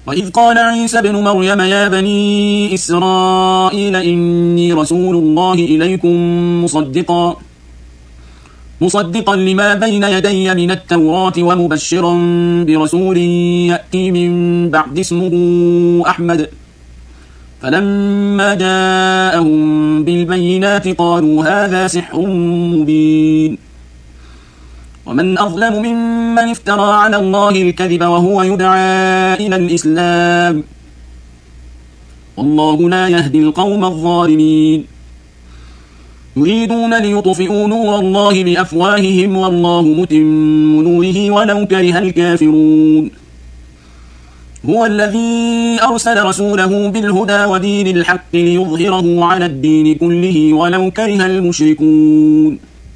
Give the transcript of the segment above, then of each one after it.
وإذ قال عيسى بن مريم يا بني إسرائيل إني رسول الله إليكم مصدقا لما بين يدي من التوراة ومبشرا برسول يأتي من بعد اسمه أحمد. فلما جاءهم بالبينات قالوا هذا سحر مبين. ومن أظلم ممن افترى على الله الكذب وهو يدعى إلى الإسلام والله لا يهدي القوم الظالمين. يريدون ليطفئوا نور الله بأفواههم والله متم نوره ولو كره الكافرون. هو الذي أرسل رسوله بالهدى ودين الحق ليظهره على الدين كله ولو كره المشركون.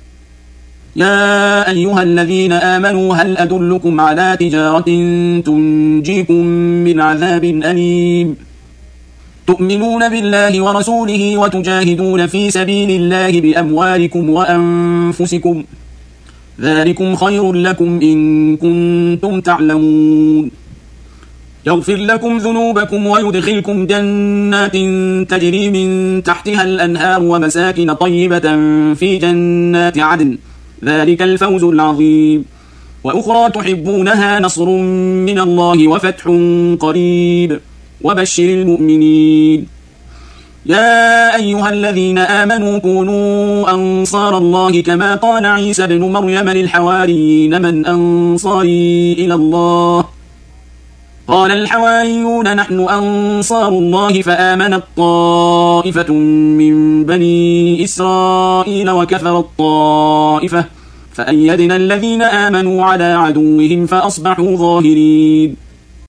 يا أيها الذين آمنوا هل أدلكم على تجارة تنجيكم من عذاب أليم تؤمنون بالله ورسوله وتجاهدون في سبيل الله بأموالكم وأنفسكم ذلكم خير لكم إن كنتم تعلمون. يغفر لكم ذنوبكم ويدخلكم جنات تجري من تحتها الأنهار ومساكن طيبة في جنات عدن ذلك الفوز العظيم. وأخرى تحبونها نصر من الله وفتح قريب وبشر المؤمنين. يا أيها الذين آمنوا كونوا أنصار الله كما قال عيسى بن مريم للحواريين من أنصاري إلى الله قال الحواريون نحن أنصار الله فآمنت طائفة من بني إسرائيل وكفرت طائفة فأيدنا الذين آمنوا على عدوهم فأصبحوا ظاهرين.